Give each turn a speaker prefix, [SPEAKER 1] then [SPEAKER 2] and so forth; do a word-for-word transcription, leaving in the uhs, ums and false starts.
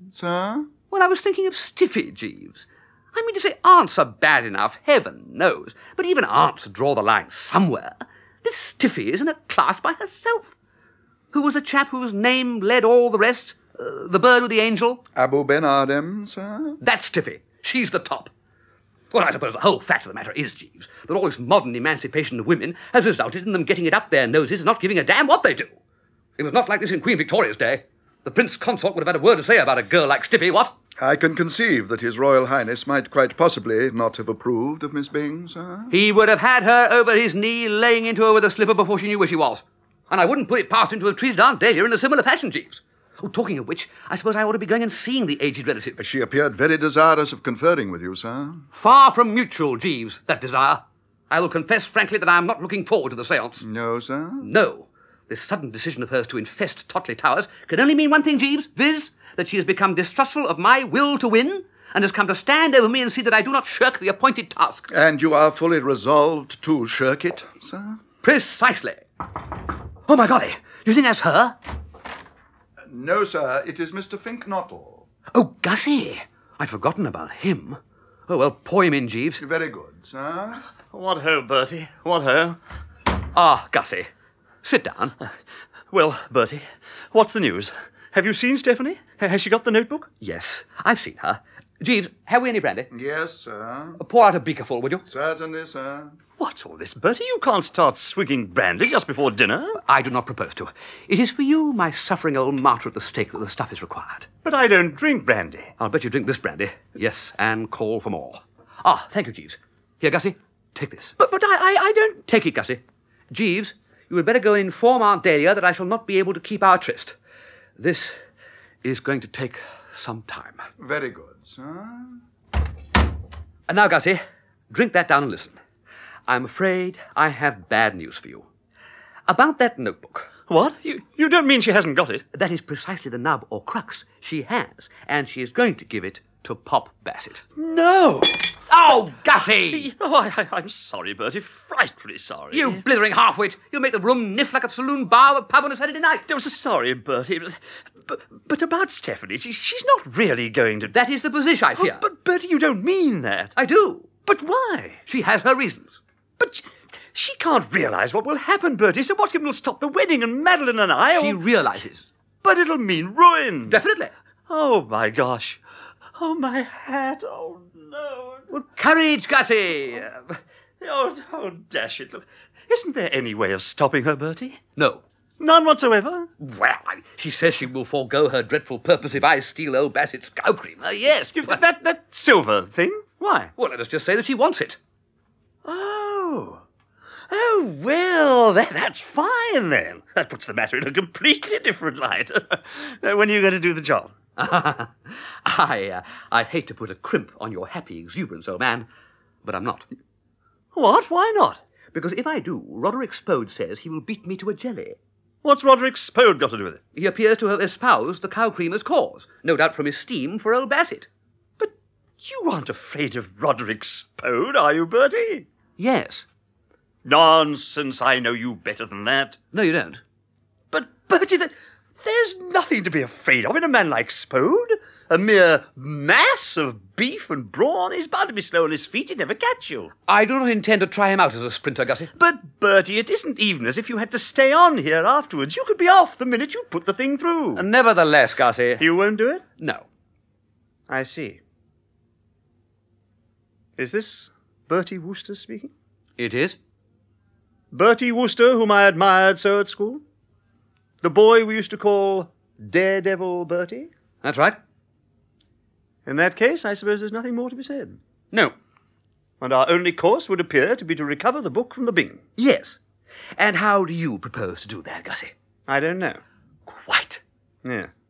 [SPEAKER 1] sir?
[SPEAKER 2] Well, I was thinking of Stiffy, Jeeves. I mean to say, aunts are bad enough, heaven knows, but even aunts draw the line somewhere. This Stiffy is in a class by herself. Who was the chap whose name led all the rest? Uh, the bird with the angel?
[SPEAKER 1] Abu Ben Adem, sir?
[SPEAKER 2] That's Stiffy. She's the top. Well, I suppose the whole fact of the matter is, Jeeves, that all this modern emancipation of women has resulted in them getting it up their noses and not giving a damn what they do. It was not like this in Queen Victoria's day. The Prince Consort would have had a word to say about a girl like Stiffy, what?
[SPEAKER 1] I can conceive that His Royal Highness might quite possibly not have approved of Miss Byng, sir.
[SPEAKER 2] He would have had her over his knee, laying into her with a slipper before she knew where she was. And I wouldn't put it past him to have treated Aunt Dahlia in a similar fashion, Jeeves. Oh, talking of which, I suppose I ought to be going and seeing the aged relative.
[SPEAKER 1] She appeared very desirous of conferring with you, sir.
[SPEAKER 2] Far from mutual, Jeeves, that desire. I will confess frankly that I am not looking forward to the séance.
[SPEAKER 1] No, sir?
[SPEAKER 2] No. This sudden decision of hers to infest Totley Towers can only mean one thing, Jeeves, viz., that she has become distrustful of my will to win and has come to stand over me and see that I do not shirk the appointed task.
[SPEAKER 1] And you are fully resolved to shirk it, sir?
[SPEAKER 2] Precisely. Oh, my golly. You think that's her?
[SPEAKER 1] No, sir. It is Mister Finknottle.
[SPEAKER 2] Oh, Gussie. I'd forgotten about him. Oh, well, pour him in, Jeeves.
[SPEAKER 1] Very good, sir.
[SPEAKER 3] What ho, Bertie? What ho?
[SPEAKER 2] Ah, Gussie. Sit down.
[SPEAKER 3] Well, Bertie, what's the news? Have you seen Stephanie? Has she got the notebook?
[SPEAKER 2] Yes, I've seen her. Jeeves, have we any brandy?
[SPEAKER 1] Yes, sir.
[SPEAKER 2] Pour out a beakerful, would you?
[SPEAKER 1] Certainly, sir.
[SPEAKER 3] What's all this, Bertie? You can't start swigging brandy just before dinner.
[SPEAKER 2] I do not propose to. It is for you, my suffering old martyr at the stake, that the stuff is required.
[SPEAKER 3] But I don't drink brandy.
[SPEAKER 2] I'll bet you drink this brandy. Yes, and call for more. Ah, thank you, Jeeves. Here, Gussie, take this.
[SPEAKER 3] But but I, I, I don't...
[SPEAKER 2] Take it, Gussie. Jeeves, you had better go and inform Aunt Dahlia that I shall not be able to keep our tryst. This is going to take some time.
[SPEAKER 1] Very good, sir.
[SPEAKER 2] And now, Gussie, drink that down and listen. I'm afraid I have bad news for you. About that notebook.
[SPEAKER 3] What? You, you don't mean she hasn't got it?
[SPEAKER 2] That is precisely the nub or crux. She has, and she is going to give it to Pop Bassett.
[SPEAKER 3] No!
[SPEAKER 2] Oh, Gussie!
[SPEAKER 3] Oh, I, I, I'm sorry, Bertie. Frightfully sorry.
[SPEAKER 2] You blithering half-wit! You'll make the room niff like a saloon bar of a pub on a Saturday night.
[SPEAKER 3] I'm so sorry, Bertie. But, but, but about Stephanie, she, she's not really going to...
[SPEAKER 2] That is the position, I fear.
[SPEAKER 3] Oh, but, Bertie, you don't mean that.
[SPEAKER 2] I do.
[SPEAKER 3] But why?
[SPEAKER 2] She has her reasons.
[SPEAKER 3] But she can't realise what will happen, Bertie, so what will stop the wedding and Madeline and I...
[SPEAKER 2] She
[SPEAKER 3] or...
[SPEAKER 2] realises.
[SPEAKER 3] But it'll mean ruin.
[SPEAKER 2] Definitely.
[SPEAKER 3] Oh, my gosh. Oh, my hat. Oh, no.
[SPEAKER 2] Well, courage, Gussie.
[SPEAKER 3] Oh, oh, dash it. Look, isn't there any way of stopping her, Bertie?
[SPEAKER 2] No.
[SPEAKER 3] None whatsoever?
[SPEAKER 2] Well, I, she says she will forego her dreadful purpose if I steal old Bassett's cow creamer, yes.
[SPEAKER 3] You, that, that, that silver thing? Why?
[SPEAKER 2] Well, let us just say that she wants it.
[SPEAKER 3] Oh. Oh, well, that, that's fine, then. That puts the matter in a completely different light. When are you going to do the job?
[SPEAKER 2] I, uh, I hate to put a crimp on your happy exuberance, old man, but I'm not.
[SPEAKER 3] What? Why not?
[SPEAKER 2] Because if I do, Roderick Spode says he will beat me to a jelly.
[SPEAKER 3] What's Roderick Spode got to do with it?
[SPEAKER 2] He appears to have espoused the cow creamer's cause, no doubt from esteem for old Bassett.
[SPEAKER 3] But you aren't afraid of Roderick Spode, are you, Bertie?
[SPEAKER 2] Yes.
[SPEAKER 3] Nonsense, I know you better than that.
[SPEAKER 2] No, you don't.
[SPEAKER 3] But, Bertie, the, there's nothing to be afraid of in a man like Spode. A mere mass of beef and brawn. He's bound to be slow on his feet. He'd never catch you.
[SPEAKER 2] I do not intend to try him out as a sprinter, Gussie.
[SPEAKER 3] But, Bertie, it isn't even as if you had to stay on here afterwards. You could be off the minute you put the thing through.
[SPEAKER 2] Nevertheless, Gussie...
[SPEAKER 3] You won't do it?
[SPEAKER 2] No.
[SPEAKER 3] I see. Is this Bertie Wooster speaking?
[SPEAKER 2] It is.
[SPEAKER 3] Bertie Wooster, whom I admired so at school? The boy we used to call Daredevil Bertie?
[SPEAKER 2] That's right.
[SPEAKER 3] In that case, I suppose there's nothing more to be said.
[SPEAKER 2] No.
[SPEAKER 3] And our only course would appear to be to recover the book from the Byng.
[SPEAKER 2] Yes. And how do you propose to do that, Gussie?
[SPEAKER 3] I don't know.
[SPEAKER 2] Quite.
[SPEAKER 3] Yeah.